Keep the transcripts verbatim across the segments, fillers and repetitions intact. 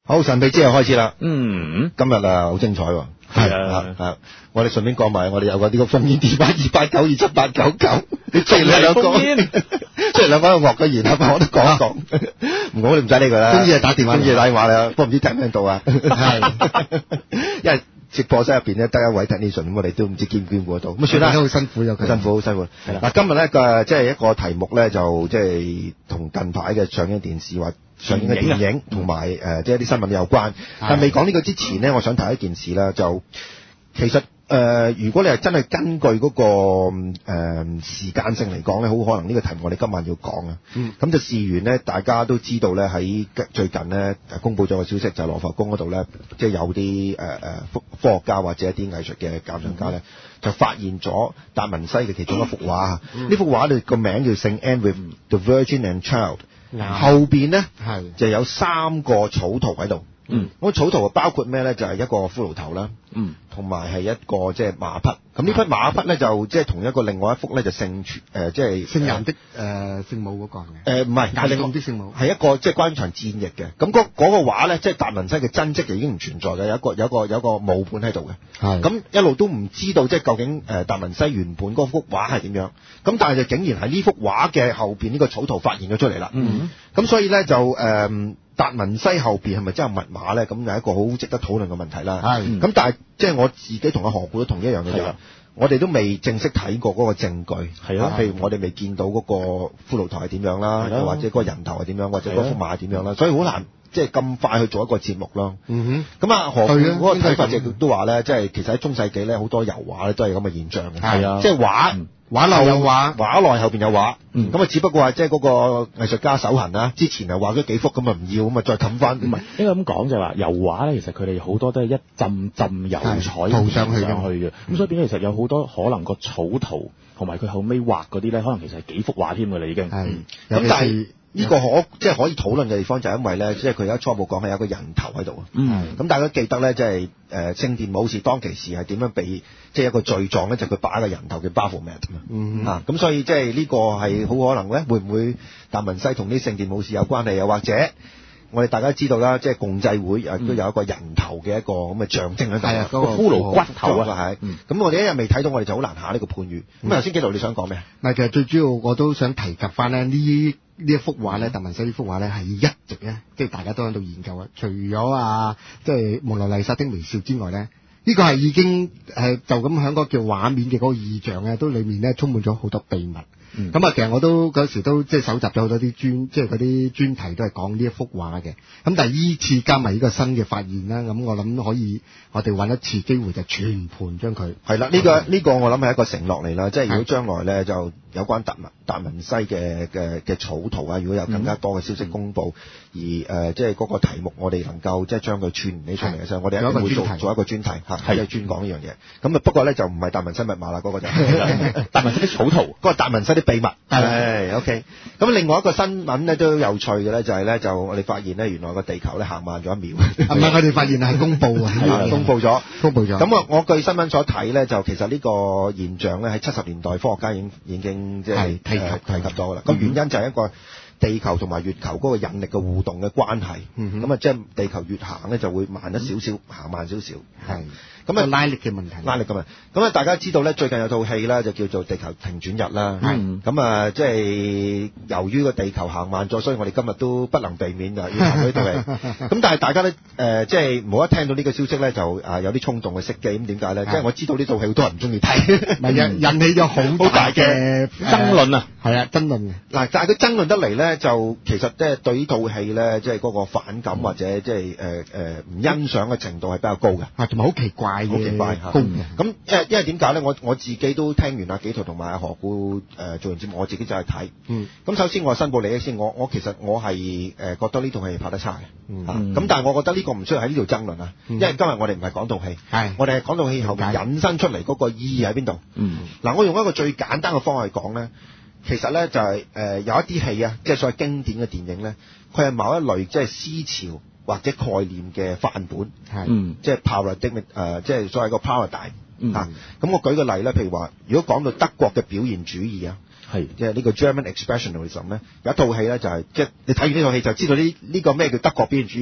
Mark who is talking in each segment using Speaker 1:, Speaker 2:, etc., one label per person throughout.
Speaker 1: 好，神秘之夜開始啦。
Speaker 2: 嗯，
Speaker 1: 今日啊好精彩喎。
Speaker 2: 係啊，
Speaker 1: 啊，我哋順便講埋，我哋有個呢個烽煙電話二八九二七八九九，你雖然你兩個，雖然兩個喺度惡咗言啊，我都講一講。唔好，你唔使理佢啦。中意就打電話，中意打電話啦。不過唔知聽唔聽到啊？係，因為直播室入邊咧得一位 technician，咁我哋都唔知見唔見過到。咁算啦，
Speaker 3: 好辛苦有佢，
Speaker 1: 辛苦好辛苦。係啦，嗱，今日咧個即係一個題目咧，就即係同近排嘅上映電視或上映嘅電影同埋誒即係一啲新聞有關。但未講呢個之前呢，我想提一件事啦，就其實誒、呃，如果你係真係根據嗰、那個誒、呃、時間性嚟講咧，好可能呢個題目我哋今晚要講啊。咁、嗯、就事緣呢，大家都知道咧，喺最近呢，公佈咗個消息，就係羅浮宮嗰度咧，即係有啲誒誒科學家或者一啲藝術嘅鑑賞家咧，就發現咗達文西嘅其中一幅畫。呢、嗯、幅畫咧個名叫《Saint Anne with the Virgin and Child》。嗯、後邊咧就有三個草圖喺度。嗯，咁草圖包括咩咧？就係、是、一個骷髏頭啦。嗯，同埋係一個即係馬匹。咁呢匹馬匹咧就即係同一個另外一幅咧就聖誒即係聖人的誒聖母嗰個嘅。誒唔係，係另外啲聖母。係一個即係關於場戰役嘅。咁嗰嗰個畫咧，即係達文西嘅真跡就已經唔存在嘅，有一個有一個有一個母本喺度嘅。係。咁一路都唔知道即係究竟誒達文西原本嗰幅畫係點樣。咁但係就竟然喺呢幅畫嘅後邊呢個草圖發現咗出嚟啦。嗯。咁所以咧就誒。呃達文西後邊係咪真係密碼咧？咁係一個好值得討論嘅問題啦。係。咁但係即係我自己同阿何故都同一樣嘅嘢。我哋都未正式睇過嗰個證據。係啊。譬如我哋未見到嗰個骷髏頭係點樣啦，又或者嗰個人頭係點樣，或者嗰幅馬係點樣啦，所以好難即係咁快去做一個節目咯。嗯哼。咁啊，何故嗰個睇法亦都話咧，即係其實喺中世紀咧，好多油畫咧都係咁嘅現象嘅。係啊。即係畫。嗯畫內有畫，畫內後邊有畫，咁、嗯、啊只不過係即係嗰個藝術家手痕啦，之前係畫咗幾幅咁啊唔要，咁啊再冚翻。唔係應該咁講就係話油畫咧，其實佢哋好多都係一浸浸油彩塗上去嘅，咁、嗯、所以變咗其實有好多可能個草圖同埋佢後尾畫嗰啲咧，可能其實係幾幅畫添㗎啦已經。係，咁、嗯、但係呢個可即係可以討論嘅地方就係因為咧，即係佢而家初步講係有個人頭喺度啊。嗯。咁大家記得咧，即係誒聖殿武士當其時係點樣被即係一個罪狀咧，就佢、是、擺一個人頭嘅 Baphomet 啊嘛。嗯。啊，咁所以即係呢個係好可能咧，會唔會達文西同啲聖殿武士有關係？又或者我哋大家知道啦，即係共濟會亦都有一個人頭嘅一個咁嘅象徵喺度。係啊，嗰、那個骷髏骨頭啊，係。咁、嗯、我哋一日未睇到，我哋就好難下呢個判語。咁頭先紀陶你想講咩？
Speaker 3: 唔係，其實最主要我都想提及翻咧呢。呢一幅畫咧，達文西呢幅畫咧係一直咧，即係大家都喺度研究啊。除咗啊，即係蒙娜麗莎的微笑之外咧，呢、這個係已經誒就咁喺嗰個叫畫面嘅嗰個意象咧，都裡面咧充滿咗好多秘密。咁、嗯、啊，其實我都嗰時都即係搜集咗好多啲專，即係嗰啲專題都係講呢一幅畫嘅。咁但係依次加埋呢個新嘅發現啦，咁我諗可以我哋揾一次機會就全盤將佢係啦。呢、這個呢、這個我諗係一個承諾嚟啦，即係如果將來咧就有關達文達文西嘅嘅嘅草圖啊，如果有更加多嘅消息公佈、嗯，而誒即係嗰個題目我哋能夠即係將佢串起出嚟嘅時候，我哋一定會做做一個專題嚇，係專講呢樣嘢。咁啊不過咧就唔係達文西密碼啦，嗰、那個就係達文西啲草圖，嗰、那個達文西啲秘密。係 OK。咁另外一個新聞咧都有趣嘅咧，就係咧就我哋發現咧原來個地球咧行慢咗一秒。唔係我哋發現係公佈啊，公佈咗，公佈咗。咁我我據新聞所睇咧，就其實呢個現象咧喺七十年代科學家已經已經即係提及、呃、提及咗噶啦。咁、嗯、原因就係一個地球同埋月球嗰個引力嘅互動嘅關係。咁、嗯、啊，即係地球越行咧就會慢一少少，行、嗯、慢少少。係。咁啊，拉力嘅問題，拉力嘅問題。咁啊，大家知道咧，最近有套戲咧，就叫做《地球停轉日》啦。係。咁啊，即係由於個地球行慢咗，所以我哋今日都不能避免㗎，要行呢套戲。咁但係大家咧，誒、呃，即係冇一聽到呢個消息咧，就啊有啲衝動去熄機。咁點解咧？即係我知道呢套戲好多人唔中意睇，咪引引起咗好大嘅爭論啊！係啊，爭論嘅。嗱，但係佢爭論得嚟咧，就其實即係對呢套戲咧，即係嗰個反感或者即係誒誒唔欣賞嘅程度係比較高嘅。啊，同埋好奇怪。好奇怪嚇，咁因為因為點解咧？我我自己都聽完阿紀陶同埋阿何故誒、呃、做完節目，我自己就去睇。嗯。咁首先我申報利益先，我我其實我係誒、呃、覺得呢套戲拍得差嘅。嗯。咁、啊、但係我覺得呢個唔需要喺呢度爭論啊、嗯，因為今日我哋唔係講套戲，係我哋係講套戲後面引申出嚟嗰個意義喺邊度。嗯。嗱、啊，我用一個最簡單嘅方法去講咧，其實咧就係、是、誒、呃、有一啲戲啊，即係所謂經典嘅電影咧，佢係某一類即係思潮或者概念嘅範本，係，嗯，即係 paradigm，誒，即係所謂個 paradigm，嗯，嚇、啊，咁我舉個例咧，譬如話，如果講到德國嘅表現主義啊，係，即係呢個 German expressionism 咧，有一套戲咧就係、是，即係你睇完呢套戲就知道呢呢、這個咩叫德國表現主義㗎啦，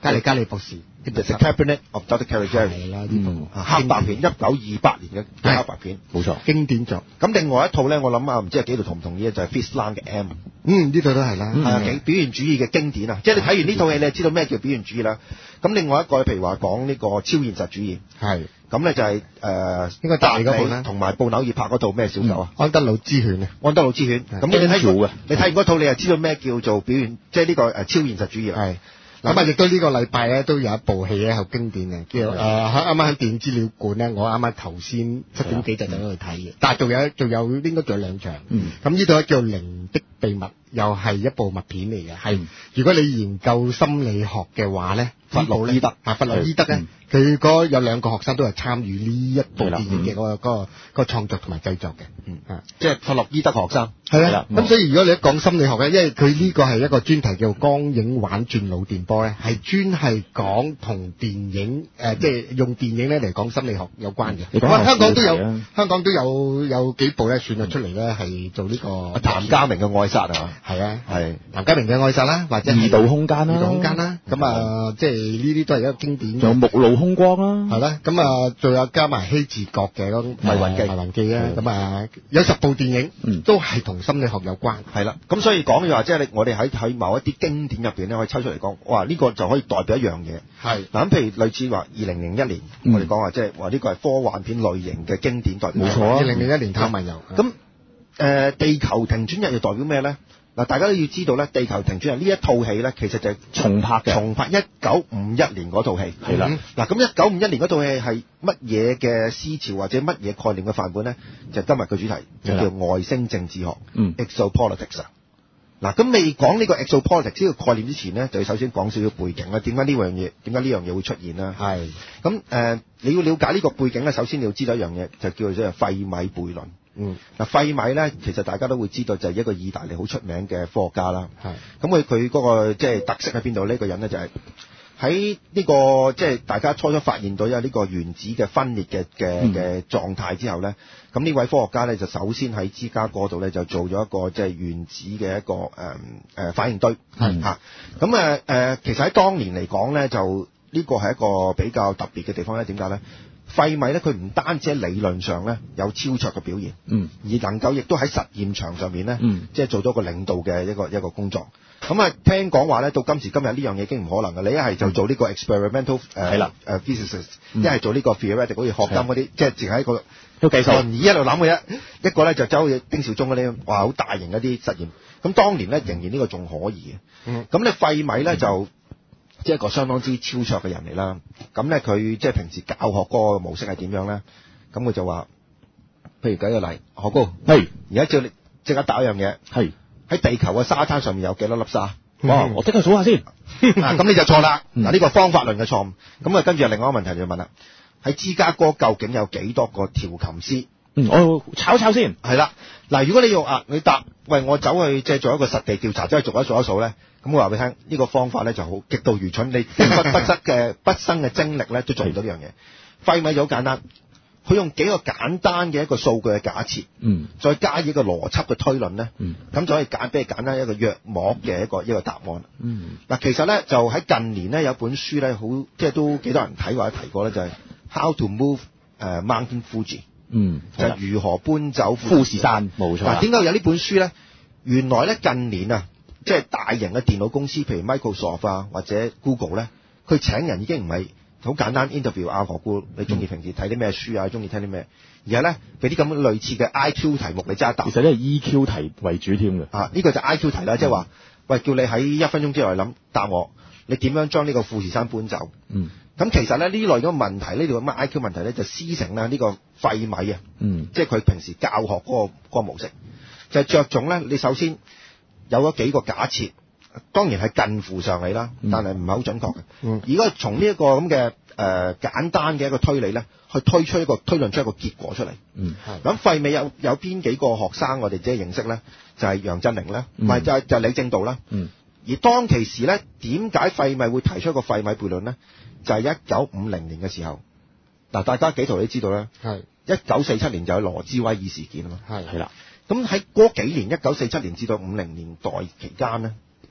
Speaker 3: 加利加利博士。
Speaker 1: The Cabinet of Doctor Caligari
Speaker 3: 係啦，呢
Speaker 1: 嗯，
Speaker 3: 部
Speaker 1: 黑白片，一九二八年嘅黑白片，
Speaker 2: 冇錯。
Speaker 3: 經典作。
Speaker 1: 咁另外一套咧，我諗啊，唔知係幾度同唔同意咧，就係 Fritz Lang 嘅 M。
Speaker 3: 嗯，呢套都係啦，
Speaker 1: 係啊，幾表現主義嘅經典啊！即係你睇完呢套戲，你就知道咩叫表現主義啦。咁另外一個，譬如話講呢個超現實主義，
Speaker 3: 係
Speaker 1: 咁咧就係誒
Speaker 3: 應該大嗰部啦，
Speaker 1: 同埋布紐爾拍嗰套咩小狗啊？
Speaker 3: 安德魯之犬啊，
Speaker 1: 安德魯之犬。咁你睇過你睇完嗰套，你就知道咩叫做表現，即係呢個誒超現實主義啦。
Speaker 3: 係。咁啊，亦都呢個禮拜咧都有一部戲咧好經典嘅，叫誒啱啱喺電影資料館咧，我啱啱頭先七點幾就走去睇嘅，但係仲有仲有應該仲有兩場。
Speaker 2: 嗯。
Speaker 3: 咁呢度咧叫《靈的秘密》，又係一部默片嚟嘅。係。如果你研究心理學嘅話咧，
Speaker 1: 弗洛伊德
Speaker 3: 啊，弗洛伊德咧，佢嗰有兩個學生都係參與呢一部電影嘅嗰個嗰個嗰個創作同埋製作嘅。
Speaker 1: 嗯。啊，即係弗洛伊德學生。
Speaker 3: 係啦。咁所以如果你一講心理學咧，因為佢呢個係一個專題叫光影玩轉腦電波咧，係專係講同電影誒，即係用電影咧嚟講心理學有關嘅。咁香港都有，香港都有有幾部咧選咗出嚟咧，係做呢個
Speaker 1: 譚家明嘅愛殺啊。
Speaker 3: 係啊，
Speaker 1: 係
Speaker 3: 譚家明嘅愛殺啦，或者
Speaker 2: 異度空間啦，
Speaker 3: 異度空間啦。咁啊，即係呢啲都係一個經典。
Speaker 2: 仲有目露凶光啦，
Speaker 3: 係啦。咁啊，仲有加埋希治閣嘅嗰《迷魂記》，迷魂記啊。咁啊，有十部電影，都係同心理學有關。
Speaker 1: 係啦。咁所以講嘅話，即係我哋喺喺某一啲經典入邊咧，可以抽出嚟講，哇！呢個就可以代表一樣嘢。係嗱，咁譬如類似話二零零一年，我哋講話即係話呢個係科幻片類型嘅經典代表。
Speaker 3: 冇錯啊！二零零一年《探漫遊》。咁
Speaker 1: 誒，地球停轉日又代表咩咧？嗱，大家都要知道咧，《地球停轉日》呢一套戲咧，其實就係
Speaker 2: 重拍嘅，
Speaker 1: 重拍一九五一年嗰套戲。
Speaker 2: 係啦。
Speaker 1: 嗱，咁一九五一年嗰套戲係乜嘢嘅思潮或者乜嘢概念嘅範本咧？就係今日嘅主題就叫外星政治學。
Speaker 2: 嗯
Speaker 1: ，exopolitics 啊。嗱，咁未講呢個 exopolitics 呢個概念之前咧，就要首先講少少背景啦。點解呢樣嘢？點解呢樣嘢會出現啦？係。咁誒，你要了解呢個背景咧，首先你要知道一樣嘢，就叫做費米悖論。嗯，嗱，費米咧，其實大家都會知道就係一個意大利好出名嘅科學家啦。係。咁佢佢嗰個即係特色喺邊度？呢個人咧就係喺呢個即係大家初初發現到有呢個原子嘅分裂嘅嘅嘅狀態之後咧，咁呢位科學家咧就首先喺芝加哥度咧就做咗一個即係原子嘅一個誒誒、呃、反應堆。係嚇。咁誒誒，其實喺當年嚟講咧，就呢個係一個比較特別嘅地方咧。點解咧？費米咧，佢唔單止喺理論上咧有超卓嘅表現，嗯，而能夠亦都喺實驗場上面咧，嗯，即係做到一個領導嘅一個一個工作。咁啊，聽講話咧，到今時今日呢樣嘢已經唔可能嘅。你一係就做呢個 experimental 誒係啦誒 physicist，一係做呢個 theoretic，好似霍金嗰啲，即係淨係一個都計數輪椅一路諗嘅啫。一個咧就走去丁肇中嗰啲，哇，好大型一啲實驗。咁當年咧仍然呢個仲可以嘅。嗯，咁咧費米咧就。即係一個相當之超卓嘅人嚟啦。咁咧佢即係平時教學嗰個模式係點樣咧？咁佢就話，譬如舉個例，何高，係而家叫你即刻答一樣嘢，係喺地球嘅沙灘上面有幾多粒沙？嗯、哇！我即刻數下先。咁、啊、你就錯啦。嗱、嗯，呢個方法論嘅錯誤。咁啊，跟住另外一個問題就問啦：喺芝加哥究竟有幾多個調琴師？嗯，我炒一炒先。係啦。嗱，如果你用啊，你答，喂，我走去即係做一個實地調查，走去逐一數一數咧。咁我話俾你聽，呢、這個方法咧就好極度愚蠢，你不不失嘅畢生嘅精力咧都做唔到呢樣嘢。費米就好簡單，佢用幾個簡單嘅一個數據嘅假設，嗯，再加以一個邏輯嘅推論咧，嗯，咁就可以揀俾你簡單一個約莫嘅一個一個答案。嗯，嗱，其實咧就喺近年咧有本書咧好，即係都幾多人睇或者提過咧，就係、是、How to Move 誒、uh, Mountain Fuji。嗯，就係、是、如何搬走富士山。冇錯。嗱，點解有呢本書咧？原來咧近年啊。即係大型嘅電腦公司，譬如 Microsoft 啊或者 Google 咧，佢請人已經唔係好簡單 interview 啊何故你中意平時睇啲咩書啊，中意聽啲咩，而係咧俾啲咁類似嘅 I Q 題目你揸答。其實都係 E Q 題為主添嘅。啊，呢、呢個就 I Q 題啦，即係話，喂，叫你喺一分鐘之內諗答我，你點樣將呢個富士山搬走？嗯。咁其實咧呢類嘅問題，呢度咁嘅 I Q 問題咧，就師承啦呢個費米啊。嗯。即係佢平時教學嗰、嗰個嗰個模式，就係、着重咧，你首先。有咗幾個假設，當然係近乎常理啦，但係唔係好準確嘅。嗯，如果從呢一個咁嘅誒簡單嘅一個推理咧，去推出一個推論出一個結果出嚟。嗯，咁費米有有邊幾個學生我哋即係認識咧？就係、是、楊振寧咧，唔、嗯、係就係、是、就係、是、李政道啦。嗯，而當其時咧，點解費米會提出一個費米悖論咧？就係一九五零年嘅時候。嗱，大家幾圖你知道咧？係一九四七年就有羅茲威爾事件啊嘛。係係啦。咁喺嗰幾年，一九四七年至到五零年代期間咧，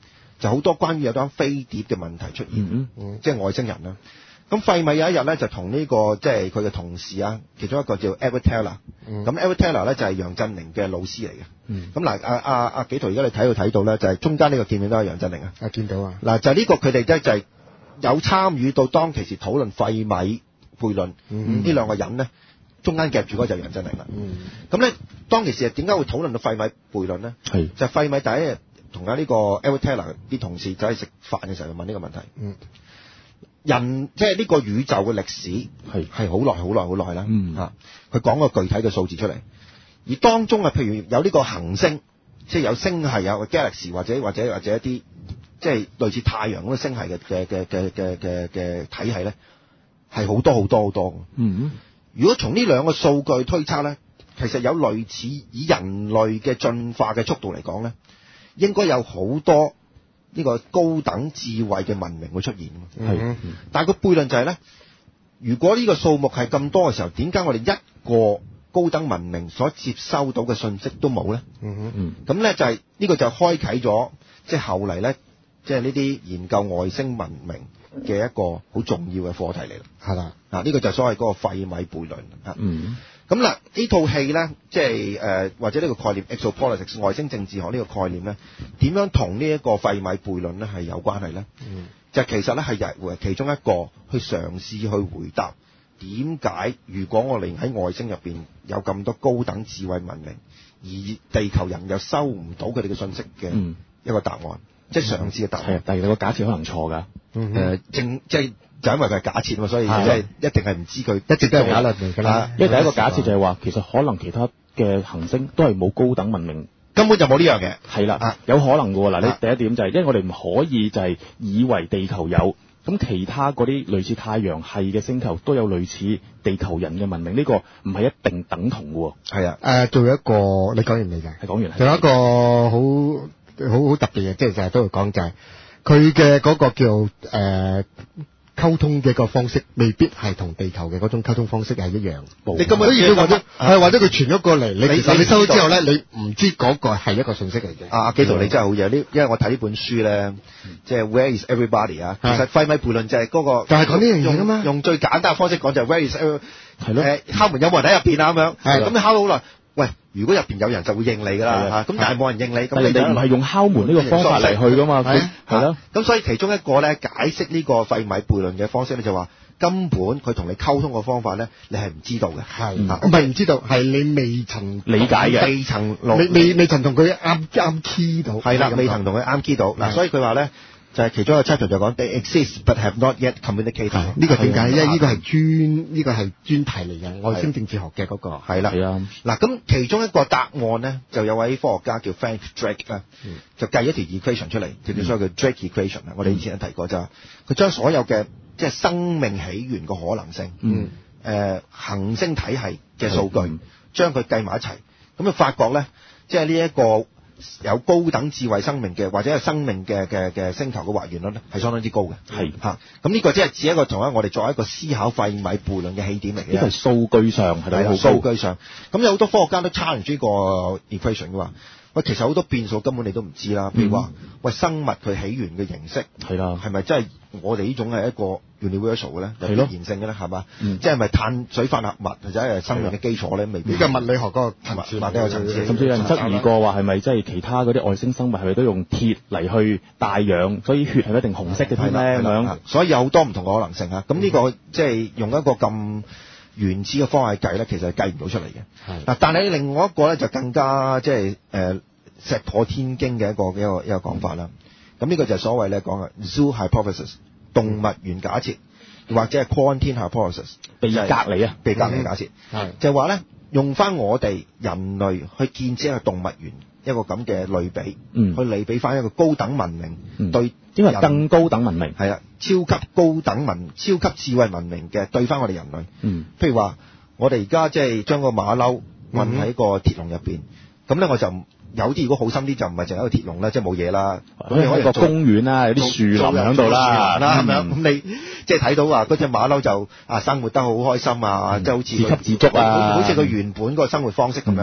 Speaker 1: 就好多關於有單飛碟嘅問題出現，
Speaker 2: 嗯
Speaker 1: 嗯、即係外星人啦。咁費米有一日咧就同呢、這個即係佢嘅同事啊，其中一個叫 Edward Teller，咁、嗯、Edward Teller 咧就係楊振寧嘅老師嚟嘅。咁嗱、嗯，阿阿阿紀陶而家你睇到睇到咧，就係、是、中間呢個見面都係楊振寧啊。
Speaker 3: 啊，見到啊。嗱，
Speaker 1: 就係呢個佢哋咧就係有參與到當其時討論費米悖論，呢、嗯、兩個人咧中間夾住嗰個就係楊振寧啦。咁咧、嗯、當其時係點解會討論到費米悖論咧？係就係費米第一日同啊呢個 Edward Teller 啲同事走去食飯嘅時候，就問呢個問題。嗯人即係呢個宇宙嘅歷史係係好耐好耐好耐啦，嗯嚇，佢講個具體嘅數字出嚟，而當中啊，譬如有呢個行星，即係有星系有個 galaxy 或者或者或者一啲即係類似太陽咁嘅星系嘅嘅嘅嘅嘅嘅嘅體系咧，係好多好多好多。嗯，如果從呢兩個數據推測咧，其實有類似以人類嘅進化嘅速度嚟講咧，應該有好多。呢個高等智慧嘅文明會出現，係、嗯，但係個悖論就係咧，如果呢個數目係咁多嘅時候，點解我哋一個高等文明所接收到嘅信息都冇咧？嗯嗯，咁咧就係、是、呢、呢個就開啟咗，即係後嚟咧，即係呢啲研究外星文明嘅一個好重要嘅課題嚟啦。係啦，啊呢、呢個就係所謂嗰個費米悖論啊。嗯。咁嗱，呢套戲咧，即係誒、呃、或者呢個概念 exopolitics 外星政治學呢個概念咧，點樣同呢一個費米悖論咧係有關係咧？嗯，就其實咧係日其中一個去嘗試去回答點解如果我哋喺外星入邊有咁多高等智慧文明，而地球人又收唔到佢哋嘅信息嘅一個答案，嗯、即係嘗試嘅答案。係、嗯，但係你個假設可能錯㗎。誒、嗯呃，正即係。就因為佢係假設嘛，所以即係一定係唔知佢一直都係假論嚟㗎啦。
Speaker 2: 因為第一個假設就係話，其實可能其他嘅行星都係冇高等文明，
Speaker 1: 根本就冇呢樣嘢。係啦、啊，
Speaker 2: 有可能㗎喎。嗱，你第一點就係、是，因為我哋唔可以就係以為地球有，咁其他嗰啲類似太陽系嘅星球都有類似地球人嘅文明，呢、這個唔係一定等同㗎喎。係啊，
Speaker 3: 誒，仲有一個你講完未㗎？
Speaker 2: 係講完。
Speaker 3: 仲有一個好好好特別嘅，即係成日都會講就係佢嘅嗰個叫誒。呃溝通嘅個方式未必係同地球嘅嗰種溝通方式係一樣，
Speaker 1: 你根本
Speaker 3: 所以或者係或者佢傳咗過嚟，你其實你收咗之後咧，你唔知嗰個係一個信息嚟嘅。
Speaker 1: 阿紀陶你真係好嘢，呢因為我睇呢本書咧，即係 Where is everybody 啊？其實費米悖論就係嗰個，
Speaker 3: 就係講呢樣嘢㗎嘛。
Speaker 1: 用最簡單嘅方式講就係 Where is everybody 係咯，誒敲門有冇人喺入邊啊咁樣？係咁你敲咗好耐。喂，如果入邊有人就會應你㗎啦，咁但係冇人應你，咁你
Speaker 2: 哋唔係用敲門呢個方法嚟去㗎嘛？
Speaker 1: 係係咯，咁所以其中一個咧解釋呢個費米悖論嘅方式咧就話根本佢同你溝通嘅方法咧，你係唔知道嘅，係唔係唔知道，係你未曾
Speaker 2: 理解嘅，
Speaker 1: 未曾
Speaker 3: 未未未曾同佢啱啱 key 到，
Speaker 1: 係啦，未曾同佢啱 key 到嗱，所以佢話咧。就係其中一個 chapter 就講 they exist but have not yet communicated。
Speaker 3: 呢個點解？因為呢個係專呢個係專題嚟嘅，外星政治學嘅嗰個
Speaker 1: 係啦。係啊。嗱，咁其中一個答案咧，就有位科學家叫 Frank Drake 啦，就計一條 equation 出嚟，就叫所謂叫 Drake equation 啦。我哋以前都提過就係佢將所有嘅即係生命起源嘅可能性，嗯，誒行星體系嘅數據，將佢計埋一齊，咁就發覺咧，即係呢一個。有高等智慧生命嘅或者係生命嘅嘅嘅星球嘅還原率咧係相當之高嘅，係嚇。咁呢個即係只一個同我哋作為一個思考費米悖論嘅起點嚟嘅。
Speaker 2: 呢個係數據上係咪好高？
Speaker 1: 數據上，咁有好多科學家都 challenge 呢個 equation 嘅話，喂，其實好多變數根本你都唔知啦。譬如話，嗯、喂，生物佢起源嘅形式係啦，係咪真係我哋呢種係一個 universal 嘅咧？有必然性嘅咧，係嘛？嗯、即係咪碳水化合物或者係生命嘅基礎咧？未必。呢個物理學嗰個層次，物理學層次，
Speaker 2: 甚至有人質疑過話係咪即係其他嗰啲外星生物係咪都用鐵嚟去帶氧，所以血係一定紅色嘅添咧咁樣。
Speaker 1: 所以有好多唔同嘅可能性啊！咁呢、呢個即係用一個咁原始嘅方法去計咧，其實係計唔到出嚟嘅。嗱，但係另外一個咧就更加即係誒石破天驚嘅一個一個一個講法啦。咁呢個就係所謂咧講嘅 zoo hypothesis 動物園假設，或者係 quarantine hypothesis
Speaker 2: 被隔離啊，
Speaker 1: 被隔離假設，係就係話咧用翻我哋人類去建設一個動物園一個咁嘅類比，嗯，去類比翻一個高等文明、嗯、對，
Speaker 2: 因為更高等文明
Speaker 1: 係啊，超級高等文、超級智慧文明嘅對翻我哋人類，嗯，譬如話我哋而家即係將個馬騮韞喺個鐵籠入邊，咁咧、嗯、我就。有啲如果好心啲就唔係淨係一個鐵籠啦，即係冇嘢啦。
Speaker 2: 咁你可以個公園啦，有啲樹林喺度啦，
Speaker 1: 咁樣咁你即係睇到話嗰隻馬騮就啊生活得好開心啊，即係好似
Speaker 2: 自給自足啊，
Speaker 1: 好似佢原本嗰個生活方式咁樣。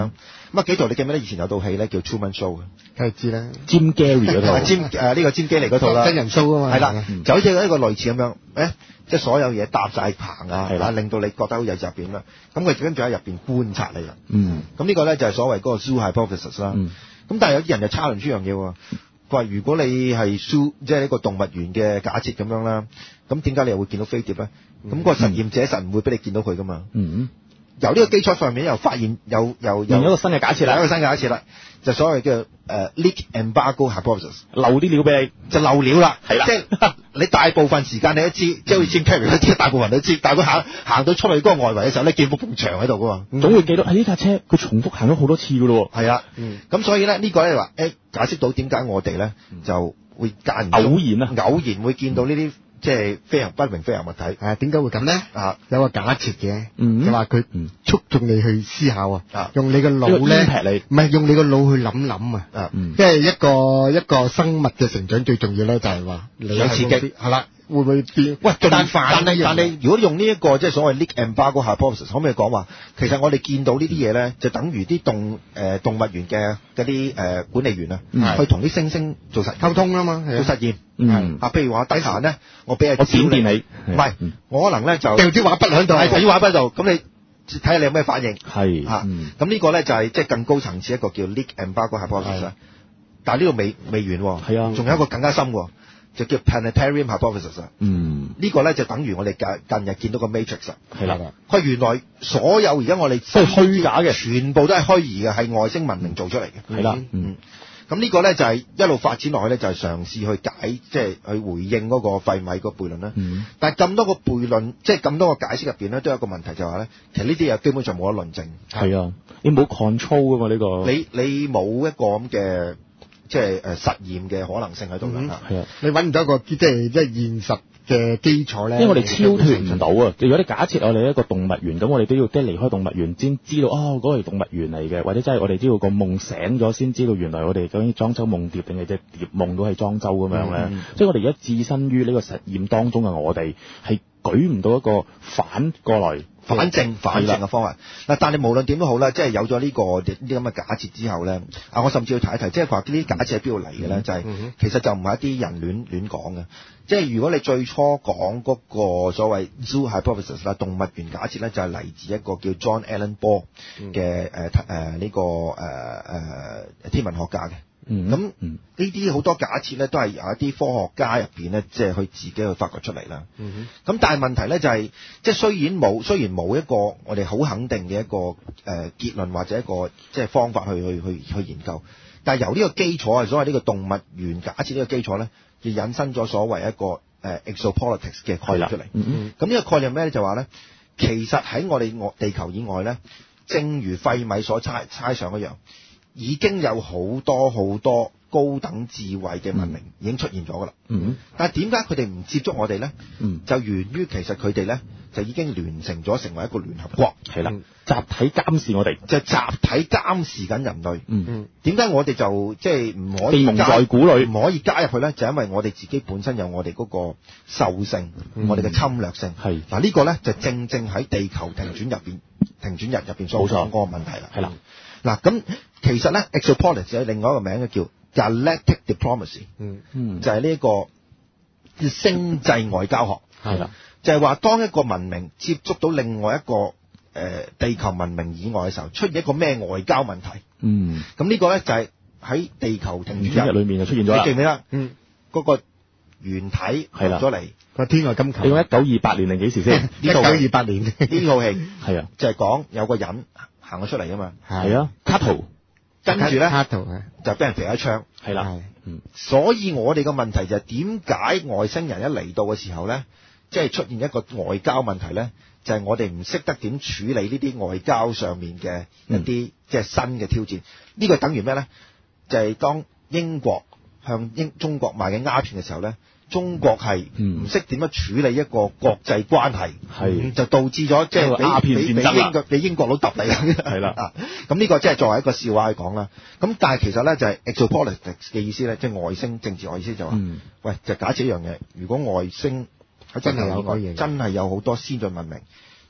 Speaker 1: 咁啊，紀陶你記唔記得以前有套戲咧叫 Truman Show 嘅？
Speaker 3: 梗係知啦
Speaker 2: ，Jim Carrey 嗰套
Speaker 1: ，Jim 誒呢個 Jim Carrey 嗰套啦，
Speaker 3: 真人 show 啊嘛，
Speaker 1: 係啦，就好似一個類似咁樣，誒，即係所有嘢搭晒棚啊，係啦，令到你覺得好似入邊啦，咁佢跟住喺入邊觀察你啦，
Speaker 2: 嗯，
Speaker 1: 咁呢個咧就係所謂嗰個 zoo hypothesis 啦，
Speaker 2: 嗯，
Speaker 1: 咁但係有啲人就 challenge 呢樣嘢喎，佢話如果你係 zoo 即係呢個動物園嘅假設咁樣啦，咁點解你又會見到飛碟咧？咁、嗯、個實驗者實唔會俾你見到佢噶嘛？嗯，由呢個基礎上面又發現有有有
Speaker 2: 一個新嘅假設啦，
Speaker 1: 一個新嘅假設啦，就所謂嘅誒 leak embargo hypothesis，
Speaker 2: 漏啲料俾你，
Speaker 1: 就漏料啦，
Speaker 2: 係啦，
Speaker 1: 即係你大部分時間你都知，即係好似 Jim Carrey 都知，大部分人都知，但係佢行行到出去嗰個外圍嘅時候咧，見到埲牆喺度噶嘛，
Speaker 2: 總會記到喺呢架車佢重複行咗好多次噶咯喎，
Speaker 1: 係啊，咁、嗯、所以咧呢、呢個咧話誒解釋到點解我哋咧就會間唔中
Speaker 2: 偶然啊，
Speaker 1: 偶然會見到呢啲。即係飛行不明飛行物體，
Speaker 3: 誒點解會咁咧？啊，有個假設嘅，
Speaker 2: 嗯、
Speaker 3: 就話佢促進你去思考啊，
Speaker 1: 啊
Speaker 3: 用你個腦咧，唔係用你個腦去諗諗啊，
Speaker 1: 啊，
Speaker 3: 嗯、即係一個一個生物嘅成長最重要咧，就係話你
Speaker 1: 有刺激，
Speaker 3: 係啦，會唔會變？
Speaker 1: 喂，但但係但係，如果用呢、這、一個即係所謂 leak embargo hypothesis，可唔可以講話，其實我哋見到呢啲嘢咧，就等於啲動誒、呃、動物園嘅嗰啲誒管理員啊，嗯、去同啲猩猩做實溝通啊嘛，做實驗。嗯，啊，譬如話底閒咧，我俾
Speaker 2: 我點電你，
Speaker 1: 唔係，我可能咧就
Speaker 3: 掉支畫筆喺度，
Speaker 1: 係掉支畫筆度，咁你睇下你有咩反應，
Speaker 2: 係，
Speaker 1: 嚇，咁呢個咧就係即係更高層次一個叫 leak embargo hypothesis，但係呢度未未完喎，係啊，仲有一個更加深喎，就叫 planetarium hypothesis，嗯，呢個咧就等於我哋近近日見到個 matrix，
Speaker 2: 係啦，
Speaker 1: 佢原來所有而家我哋
Speaker 2: 都係虛假嘅，
Speaker 1: 全部都係虛擬嘅，係外星文明做出嚟嘅，
Speaker 2: 係啦，嗯。
Speaker 1: 咁呢個咧就係一路發展落去咧，就係嘗試去解，即係去回應嗰個費米個悖論啦。嗯。但係咁多個悖論，即係咁多個解釋入邊咧，都有一個問題就係話咧，其實呢啲嘢基本上冇得論證。係啊，你冇 control 噶嘛呢個。你你冇一個咁嘅即係誒實驗嘅可能性喺度啦。係啊，
Speaker 3: 你揾唔到一個即係即係現實嘅基礎咧。
Speaker 2: 因為我哋超脫唔到啊！如果你假設我哋一個動物園，咁我哋都要即係離開動物園先知道哦，嗰個係動物園嚟嘅，或者真係我哋知道個夢醒咗先知道原來我哋究竟莊周夢蝶定係隻蝶夢到係莊周咁樣咧。嗯、即係我哋而家置身於呢個實驗當中嘅我哋係舉唔到一個反過來。
Speaker 1: 反證反證嘅方法嗱，但係無論點都好啦，即係有咗呢、這個啲咁嘅假設之後咧，啊，我甚至要提一提，即係話呢啲假設喺邊度嚟嘅咧？就係、是嗯、其實就唔係一啲人亂亂講嘅，即係如果你最初講嗰個所謂 zoo hypothesis 啦，動物園假設咧，就係、是、嚟自一個叫 John Allen Bohr 嘅誒誒呢個誒誒、呃、天文學家嘅。咁呢啲好多假設咧，都係由一啲科學家入邊咧，即係佢自己去發掘出嚟啦。咁、嗯、但係問題咧就係、是，即係雖然冇，雖然冇一個我哋好肯定嘅一個誒、呃、結論或者一個即係方法去去去去研究，但係由呢個基礎啊，所謂呢個動物園假設呢個基礎咧，就引申咗所謂一個誒、呃、exopolitics 嘅概念出嚟。咁呢、嗯嗯、個概念咩咧？就話咧，其實喺我哋我地球以外咧，正如費米所猜猜想一樣。已經有好多好多高等智慧嘅文明已經出現咗㗎啦。嗯，但係點解佢哋唔接觸我哋咧？嗯，就源於其實佢哋咧就已經聯成咗成為一個聯合國，係啦，集體監視我哋，就集體監視緊人類。嗯嗯，點解我哋就即係唔可以蒙在鼓裏，唔可以加入去咧？就因為我哋自己本身有我哋嗰個獸性，嗯、我哋嘅侵略性。係嗱，呢個咧就正正喺地球停轉入邊停轉日入邊所講嗰個問題啦。係啦。嗱咁，其實咧 exopolitics 有另外一個名嘅叫 dialectic diplomacy，嗯嗯，就係呢一個叫星際外交學，係啦，就係話當一個文明接觸到另外一個誒、呃、地球文明以外嘅時候，出現一個咩外交問題，嗯，咁呢個咧就係喺地球停轉日裏面就出現咗啦，你記唔記得？嗯，嗰個原體落咗嚟個天外金球，你講一九二八年定幾時先？一九二八年呢套戲係啊，就係講有個人行咗出嚟啊嘛，係啊，卡圖，跟住咧卡圖就俾人射一槍，係啦，嗯，所以我哋個問題就係點解外星人一嚟到嘅時候咧，即係出現一個外交問題咧，就係我哋唔識得點處理呢啲外交上面嘅一啲即係新嘅挑戰。呢個等於咩咧？就係當英國向英中國賣緊鴉片嘅時候咧，中國係唔識點樣處理一個國際關係，係就導致咗即係俾鴉片戰爭英國俾英國佬揼你，係啦。咁呢個即係作為一個笑話去講啦。咁但係其實咧就係 exopolitics 嘅意思咧，即係外星政治學意思就話，喂，就假設一樣嘢，如果外星真係有個嘢，真係有好多先進文明，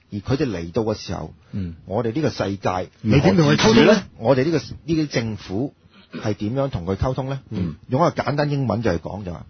Speaker 1: 而佢哋嚟到嘅時候，
Speaker 2: 嗯，
Speaker 1: 我哋呢個世界
Speaker 3: 你點同佢溝通咧？
Speaker 1: 我哋呢、呢個呢啲政府係點樣同佢溝通咧？
Speaker 2: 嗯，
Speaker 1: 用一個簡單英文就係講就話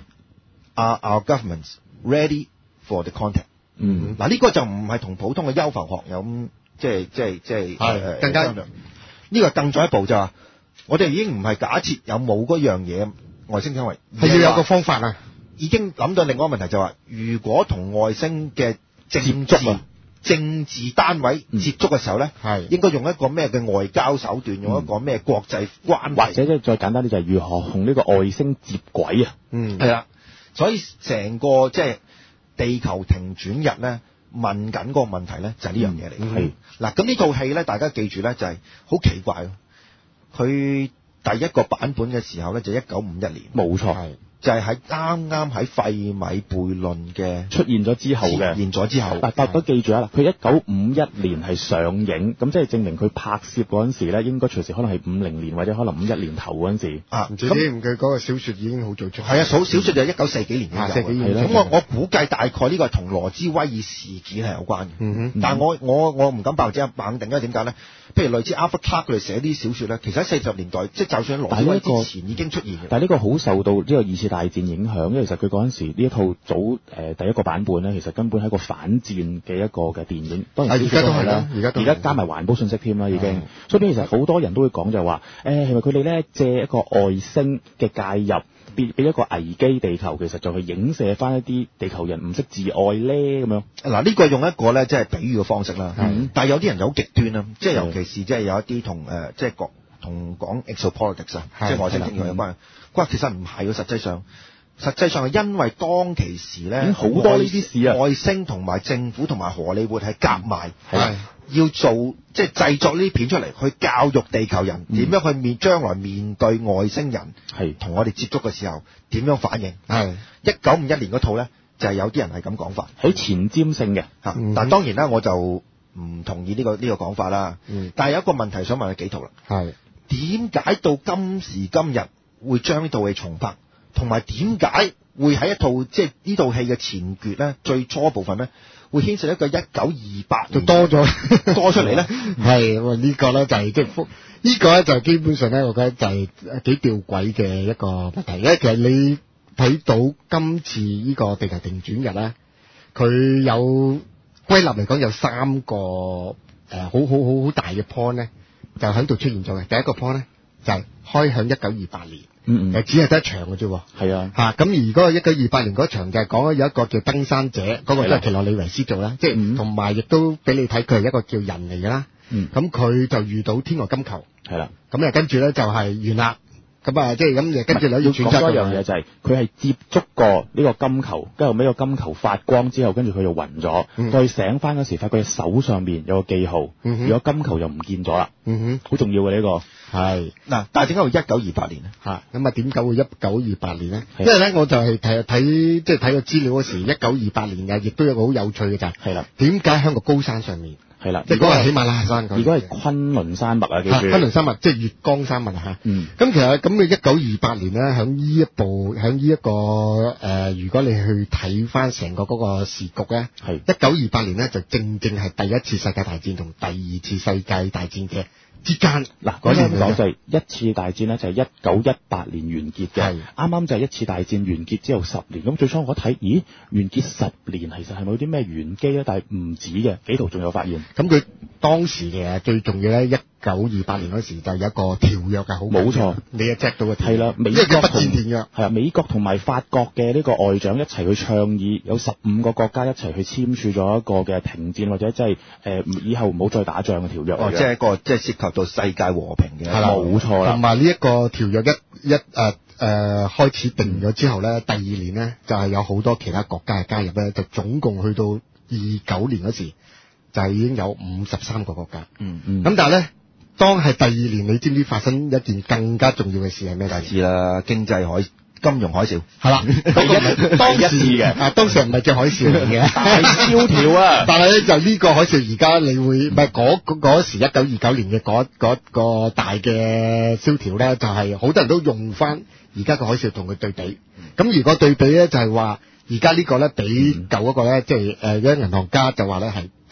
Speaker 1: ，Are our governments ready for the contact？
Speaker 2: 嗯，
Speaker 1: 嗱呢個就唔係同普通嘅優浮學有咁即係即係即係
Speaker 3: 係更加
Speaker 1: 呢個更進一步就話，我哋已經唔係假設有冇嗰樣嘢外星生物，
Speaker 3: 係要有個方法啊！
Speaker 1: 已經諗到另外一個問題就話，如果同外星嘅政治政治單位接觸嘅時候咧，係應該用一個咩嘅外交手段，用一個咩國際關係，
Speaker 2: 或者即係再簡單啲就係如何同呢個外星接軌啊？
Speaker 1: 嗯，係啦，所以成個即係地球停轉日咧，問緊嗰個問題咧就係呢樣嘢嚟。係嗱，咁呢套戲咧，大家記住咧就係好奇怪咯。佢第一個版本嘅時候咧就一九五一年，
Speaker 2: 冇錯，係。
Speaker 1: 就係喺啱啱喺費米悖論嘅
Speaker 2: 出現咗之後嘅，出現咗之後。但大家都記住啊，佢一九五一年係上映，咁即係證明佢拍攝嗰陣時咧，應該隨時可能係五零年或者可能五一年頭嗰陣時。
Speaker 1: 啊，
Speaker 3: 唔知添，佢嗰個小説已經好早出。係
Speaker 1: 啊，數小説就係一九四幾年嘅。四幾年。咁我我估計大概呢個係同羅茲威爾事件係有關嘅。嗯哼。但係我我我唔敢百分之一百肯定，因為點解咧？譬如類似 Arthur Clarke 佢哋寫啲小説咧，其實喺四十年代，即係就算喺羅茲威爾之前已經出現嘅。但係呢個好受到呢個二次大戰影響。因為其實佢嗰陣時呢一套早誒、呃、第一個版本咧，其實根本係一個反戰嘅一個嘅電影。當然而家都係啦，而家而家加埋環保信息添啦，已經。所以其實好多人都會講就係話，誒係咪佢哋咧借一個外星嘅介入，俾俾一個危機地球，其實就去影射翻一啲地球人唔識自愛咧咁樣。嗱呢個用一個咧即係比喻嘅方式啦。嗯、但係有啲人就好極端啦，即係尤其是即係有一啲同誒即係講同講 exopolitics 啊，即係外星政權有關。佢話其實唔係喎，實際上。實際上係因為當其時咧，好多呢啲事啊，外星同埋政府同埋荷里活係夾埋，係要做即係製作呢啲片出嚟，去教育地球人點、嗯、樣去面將來面對外星人係同我哋接觸嘅時候點樣反應。係一九五一年嗰套咧，就係、是、有啲人係咁講法，好前瞻性嘅嚇。嗯、但係當然啦，我就唔同意呢、這個呢、這個講法啦。嗯、但係有一個問題想問你幾套啦，係點解到今時今日會將呢套戲重拍？同埋點解會喺一套即係呢套戲嘅前決咧，最初部分咧會牽涉一個一九二八就多咗多出嚟咧？係呢個咧就係即係呢個咧就基本上咧，我覺得就係幾吊詭嘅一個問題咧。其實你睇到今次呢個地球停轉日咧，佢有歸納嚟講有三個誒、呃、好好好好大嘅 point 咧，就喺度出現咗嘅。第一個 point 咧就係、是、開響一九二八年。嗯嗯，只係得一場嘅啫，係啊，吓咁而嗰個一九二八年嗰場就係講有一個叫登山者，嗰、那個都係奇洛李維斯做啦，即係同埋亦都俾你睇佢係一個叫人嚟嘅啦，嗯，咁佢就遇到天外金球，係啦，咁啊跟住咧就係完啦，咁啊即係咁跟住咧要選擇一樣嘢就係佢係接觸過呢個金球，跟住尾個金球發光之後，跟住佢就暈咗，嗯、再醒翻嗰時發覺佢手上面有個記號，嗯、如果金球又唔見咗啦，嗯哼，好重要嘅呢、這個。係嗱，但係點解會一九二八年咧？嚇，咁啊點解會一九二八年咧？因為咧，我就係睇睇即係睇個資料嗰時，一九二八年嘅，亦都有個好有趣嘅就係，係啦，點解喺個高山上面？係啦，即係嗰個喜馬拉雅山。如果係昆侖山脈啊，記住。昆侖山脈即係月光山脈嚇。嗯。咁其實咁嘅一九二八年咧，喺呢一部喺呢一個誒、呃，如果你去睇翻成個嗰個時局咧，係一九二八年咧，就正正係第一次世界大戰同第二次世界大戰嘅之間。嗱，嗰陣講就係一次大戰咧，就係一九一八年完結嘅。啱啱就係一次大戰完結之後十年。咁最初我睇，咦，完結十年，其實係咪有啲咩玄機咧？但係唔止嘅，幾圖仲有發現。咁佢當時嘅最重要咧，一九二八年嗰時就有一個條約嘅，好冇錯，你又 check 到嘅。係啦，美國同係啊，美國同埋法國嘅呢個外長一齊去倡議，有十五個國家一齊去簽署咗一個嘅停戰或者即係誒以後唔好再打仗嘅條約。哦，即係一個即係涉及到世界和平嘅。係啦，冇錯啦。同埋呢一個條約一一誒。呃誒、呃，開始定咗之後咧，第二年咧就係、是、有好多其他國家嘅加入咧，就總共去到二九年嗰時，就係已經有五十三個國家。嗯嗯。咁但係咧，當係第二年，你知唔知發生一件更加重要嘅事係咩？大事啦，經濟海金融海嘯。係啦，當時嘅啊，當時唔係叫海嘯嚟嘅，大蕭條啊。但係咧就呢個海嘯，而家你會唔係嗰嗰時一九二九年嘅嗰嗰個大嘅蕭條咧，就係、是、好多人都用翻。而家個海嘯同佢對比，咁如果對比咧就係話，而家呢個咧比舊嗰個咧，即係誒有啲銀行家就話咧係誒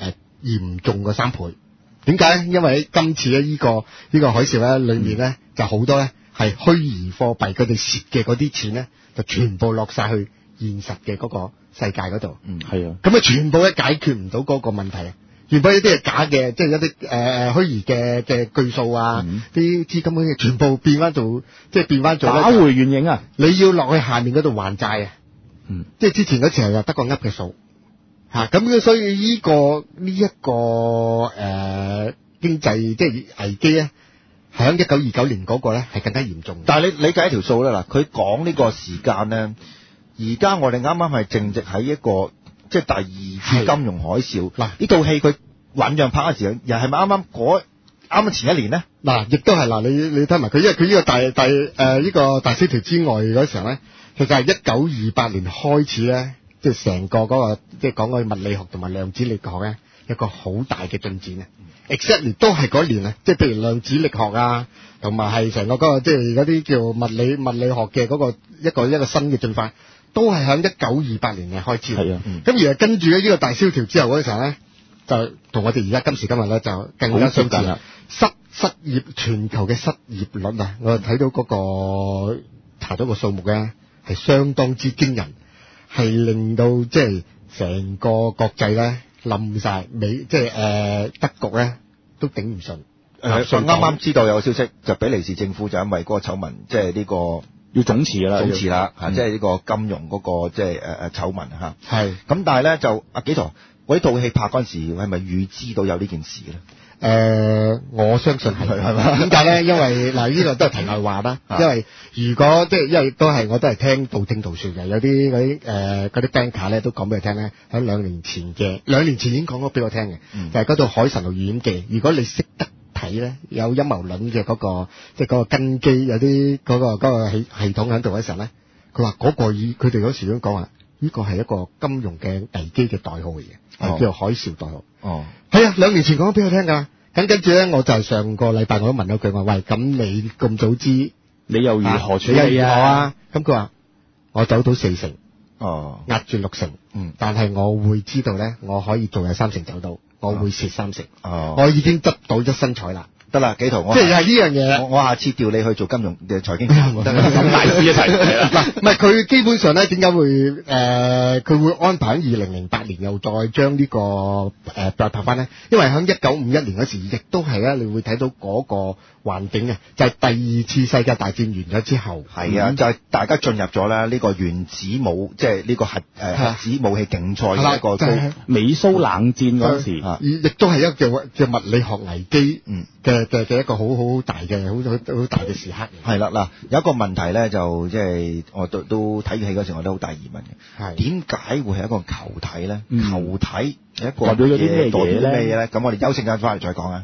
Speaker 3: 嚴重過三倍。點解咧？因為今次咧呢個呢、呢個海嘯咧裏面咧、嗯、就好多咧係虛擬貨幣，佢哋蝕嘅嗰啲錢咧就全部落晒去現實嘅嗰個世界嗰度。
Speaker 2: 嗯，係啊。
Speaker 3: 咁啊全部咧解決唔到嗰個問題啊！全部一啲係假嘅，即係一啲誒虛擬嘅嘅據數啊，啲、嗯、資金嗰啲全部變翻做，即係變翻做
Speaker 2: 打回原形啊！
Speaker 3: 你要落去下面嗰度還債啊！
Speaker 2: 嗯，即
Speaker 3: 係之前嗰時候又得個噏嘅數。吓咁，所以呢、這個呢一、這個誒、呃、經濟即係危機咧，響一九二九年嗰個咧係更加嚴重。
Speaker 1: 但係你你計一條數咧，嗱，佢講呢個時間咧，而家我哋啱啱係正值喺一個即係第二次金融海嘯。嗱，呢套戲佢醞釀拍嘅時候，又係咪啱啱嗰啱啱前一年咧？
Speaker 3: 嗱，亦都係嗱，你你睇埋佢，因為佢呢個大大誒呢、呃這個大蕭條之外嗰時候咧，其實係一九二八年開始咧。即係成個嗰、那個，即係講個物理學同埋量子力學咧，一個好大嘅進展啊 ！exactly 都係嗰年啊，即係譬如量子力學啊，同埋係成個嗰、那個即係嗰啲叫物理物理學嘅嗰個一個一個新嘅進化，都係喺一九二八年嘅開始。係啊，咁、嗯、而係跟住咧呢個大蕭條之後嗰陣時候咧，就同我哋而家今時今日咧就更加相似啦。失失業全球嘅失業率啊，我睇到嗰、那個查咗個數目咧，係相當之驚人。係令到即係成個國際咧冧晒，美即係誒、呃、德國咧都頂唔順。
Speaker 1: 誒啱啱知道有個消息，就比利時政府就因為嗰個醜聞，即係呢個
Speaker 2: 要總辭啦，
Speaker 1: 總辭啦嚇，
Speaker 2: 嗯、
Speaker 1: 即係呢個金融嗰、那個即係誒誒醜聞嚇。係
Speaker 3: 咁，
Speaker 1: 但係咧就阿紀陶，嗰套戲拍嗰陣時係咪預知到有呢件事咧？
Speaker 3: 誒、呃，我相信係係嘛？點解咧？因為嗱，呢、這個都係題外話啦。因為如果即係，因為都係我都係聽道聽途說嘅，有啲嗰啲誒嗰啲 banker 咧都講俾佢聽咧，喺兩年前嘅兩年前已經講咗俾我聽嘅，嗯、就係嗰套《海神號預言記》。如果你識得睇咧，有陰謀論嘅嗰個即係嗰個根基，有啲嗰、嗰個嗰、嗰個系系統喺度嘅時候咧，佢話嗰個以佢哋嗰時都講話，呢個係一個金融嘅危機嘅代號嚟嘅。係叫做海嘯代號。哦，係啊，兩年前講咗俾我聽㗎。咁跟住咧，我就係上個禮拜我都問咗佢話，喂，咁你咁早知，
Speaker 2: 你又如何處理
Speaker 3: 啊？你又如何啊？咁佢話我走到四成，
Speaker 1: 哦，
Speaker 3: 壓住六成，嗯，但係我會知道咧，我可以做有三成走到，我會蝕三成，哦，我已經執到一身彩啦。
Speaker 1: 得啦，紀陶，我
Speaker 3: 即係係呢樣嘢。
Speaker 1: 我我下次調你去做金融嘅財經得咁
Speaker 2: 大師一齊
Speaker 3: 嗱，唔係佢基本上咧，點解會誒佢、呃、會安排喺二零零八年又再將、這個呃、呢個誒再拍翻咧？因為喺一九五一年嗰時，亦都係咧，你會睇到嗰個環境啊，就係、是、第二次世界大戰完咗之後，
Speaker 1: 係啊，嗯、就係大家進入咗咧呢個原子武，即係呢個核誒、呃、核子武器競賽嘅一個高、就是、
Speaker 2: 美蘇冷戰嗰時，
Speaker 3: 亦都係一個叫叫物理學危機嘅嘅嘅一個好好大嘅好好好大嘅時刻。
Speaker 1: 係啦，嗱有一個問題咧，就即係我都都睇完戲嗰時，我都好大疑問嘅。係點解會係一個球體咧？嗯、球體係一個
Speaker 2: 代表咗啲咩嘢咧？
Speaker 1: 咁我哋休息間翻嚟再講啊。